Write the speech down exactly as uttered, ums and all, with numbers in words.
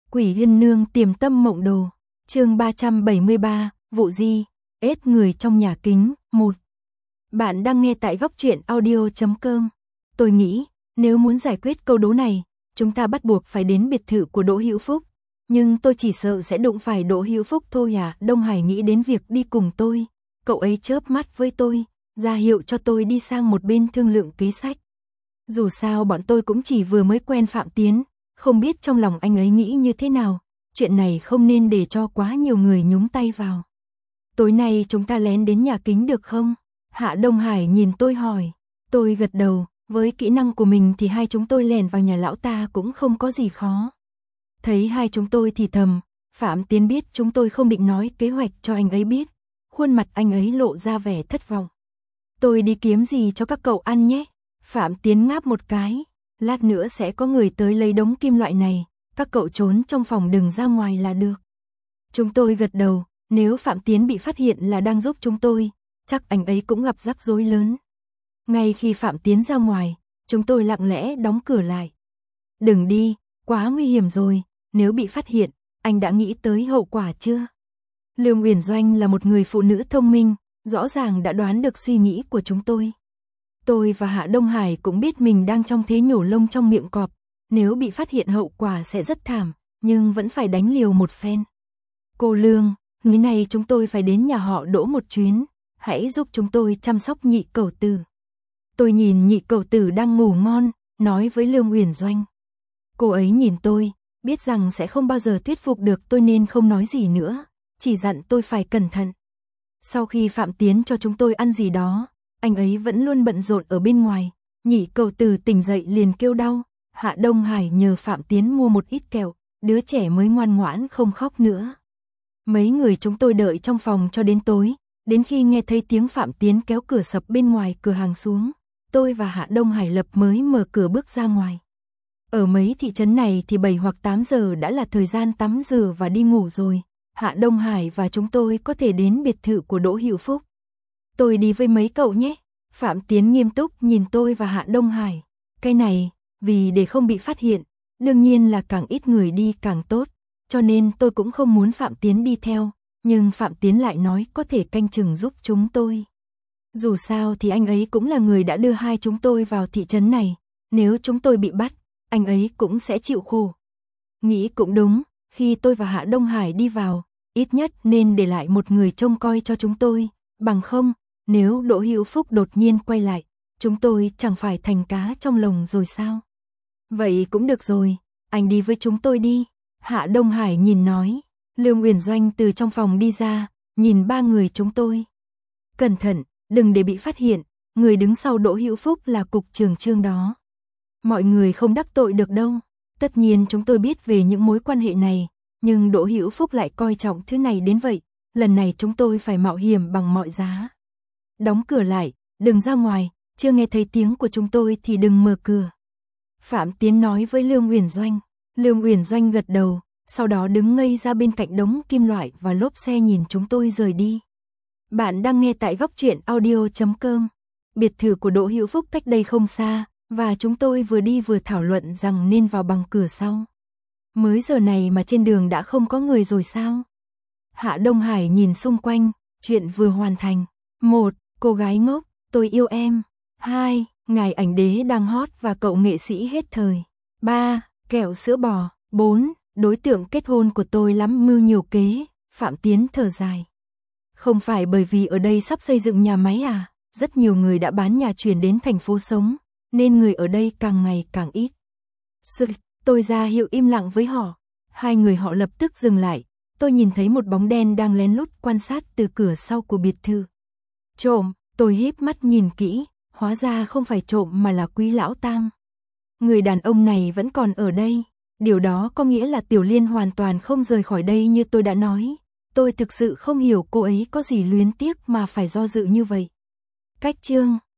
Quỷ Yên Nương Tiềm Tâm Mộng Đồ, chương ba trăm bảy mươi ba, vụ di, ết người trong nhà kính, một. Bạn đang nghe tại góc truyện audio chấm com. Tôi nghĩ, nếu muốn giải quyết câu đố này, chúng ta bắt buộc phải đến biệt thự của Đỗ Hữu Phúc. Nhưng tôi chỉ sợ sẽ đụng phải Đỗ Hữu Phúc thôi à. Đông Hải nghĩ đến việc đi cùng tôi. Cậu ấy chớp mắt với tôi, ra hiệu cho tôi đi sang một bên thương lượng kế sách. Dù sao bọn tôi cũng chỉ vừa mới quen Phạm Tiến, không biết trong lòng anh ấy nghĩ như thế nào. Chuyện này không nên để cho quá nhiều người nhúng tay vào. Tối nay chúng ta lén đến nhà kính được không? Hạ Đông Hải nhìn tôi hỏi. Tôi gật đầu, với kỹ năng của mình thì hai chúng tôi lèn vào nhà lão ta cũng không có gì khó. Thấy hai chúng tôi thì thầm, Phạm Tiến biết chúng tôi không định nói kế hoạch cho anh ấy biết. Khuôn mặt anh ấy lộ ra vẻ thất vọng. Tôi đi kiếm gì cho các cậu ăn nhé. Phạm Tiến ngáp một cái. Lát nữa sẽ có người tới lấy đống kim loại này. Các cậu trốn trong phòng đừng ra ngoài là được. Chúng tôi gật đầu. Nếu Phạm Tiến bị phát hiện là đang giúp chúng tôi, chắc anh ấy cũng gặp rắc rối lớn. Ngay khi Phạm Tiến ra ngoài, chúng tôi lặng lẽ đóng cửa lại. Đừng đi, quá nguy hiểm rồi. Nếu bị phát hiện, anh đã nghĩ tới hậu quả chưa? Lương Uyển Doanh là một người phụ nữ thông minh, rõ ràng đã đoán được suy nghĩ của chúng tôi. Tôi và Hạ Đông Hải cũng biết mình đang trong thế nhổ lông trong miệng cọp. Nếu bị phát hiện hậu quả sẽ rất thảm, nhưng vẫn phải đánh liều một phen. Cô Lương, ngày này chúng tôi phải đến nhà họ Đỗ một chuyến. Hãy giúp chúng tôi chăm sóc nhị cẩu tử. Tôi nhìn nhị cẩu tử đang ngủ ngon, nói với Lương Uyển Doanh. Cô ấy nhìn tôi, biết rằng sẽ không bao giờ thuyết phục được tôi nên không nói gì nữa, chỉ dặn tôi phải cẩn thận. Sau khi Phạm Tiến cho chúng tôi ăn gì đó, anh ấy vẫn luôn bận rộn ở bên ngoài. Nhị cẩu tử tỉnh dậy liền kêu đau. Hạ Đông Hải nhờ Phạm Tiến mua một ít kẹo, đứa trẻ mới ngoan ngoãn không khóc nữa. Mấy người chúng tôi đợi trong phòng cho đến tối, đến khi nghe thấy tiếng Phạm Tiến kéo cửa sập bên ngoài cửa hàng xuống, tôi và Hạ Đông Hải lập mới mở cửa bước ra ngoài. Ở mấy thị trấn này thì bảy hoặc tám giờ đã là thời gian tắm rửa và đi ngủ rồi. Hạ Đông Hải và chúng tôi có thể đến biệt thự của Đỗ Hữu Phúc. Tôi đi với mấy cậu nhé. Phạm Tiến nghiêm túc nhìn tôi và Hạ Đông Hải. Cái này, vì để không bị phát hiện, đương nhiên là càng ít người đi càng tốt, cho nên tôi cũng không muốn Phạm Tiến đi theo, nhưng Phạm Tiến lại nói có thể canh chừng giúp chúng tôi. Dù sao thì anh ấy cũng là người đã đưa hai chúng tôi vào thị trấn này, nếu chúng tôi bị bắt, anh ấy cũng sẽ chịu khổ. Nghĩ cũng đúng, khi tôi và Hạ Đông Hải đi vào, ít nhất nên để lại một người trông coi cho chúng tôi, bằng không, nếu Đỗ Hữu Phúc đột nhiên quay lại, chúng tôi chẳng phải thành cá trong lồng rồi sao? Vậy cũng được rồi, anh đi với chúng tôi đi. Hạ Đông Hải nhìn nói. Lương Uyển Doanh từ trong phòng đi ra, nhìn ba người chúng tôi. Cẩn thận, đừng để bị phát hiện, người đứng sau Đỗ Hữu Phúc là cục trưởng Trương đó. Mọi người không đắc tội được đâu. Tất nhiên chúng tôi biết về những mối quan hệ này, nhưng Đỗ Hữu Phúc lại coi trọng thứ này đến vậy. Lần này chúng tôi phải mạo hiểm bằng mọi giá. Đóng cửa lại, đừng ra ngoài, chưa nghe thấy tiếng của chúng tôi thì đừng mở cửa. Phạm Tiến nói với Lương Uyển Doanh. Lương Uyển Doanh gật đầu, sau đó đứng ngây ra bên cạnh đống kim loại và lốp xe nhìn chúng tôi rời đi. Bạn đang nghe tại góc truyện audio chấm com. Biệt thự của Đỗ Hữu Phúc cách đây không xa, và chúng tôi vừa đi vừa thảo luận rằng nên vào bằng cửa sau. Mới giờ này mà trên đường đã không có người rồi sao? Hạ Đông Hải nhìn xung quanh, chuyện vừa hoàn thành. Một, cô gái ngốc, tôi yêu em. Hai, ngài ảnh đế đang hot và cậu nghệ sĩ hết thời. Ba, kẹo sữa bò. Bốn, đối tượng kết hôn của tôi lắm mưu nhiều kế. Phạm Tiến thở dài. Không phải bởi vì ở đây sắp xây dựng nhà máy à? Rất nhiều người đã bán nhà chuyển đến thành phố sống, nên người ở đây càng ngày càng ít. Sự, tôi ra hiệu im lặng với họ. Hai người họ lập tức dừng lại. Tôi nhìn thấy một bóng đen đang lén lút quan sát từ cửa sau của biệt thự. Trộm, tôi híp mắt nhìn kỹ, hóa ra không phải trộm mà là Quý Lão Tam. Người đàn ông này vẫn còn ở đây. Điều đó có nghĩa là Tiểu Liên hoàn toàn không rời khỏi đây như tôi đã nói. Tôi thực sự không hiểu cô ấy có gì luyến tiếc mà phải do dự như vậy. Cách chương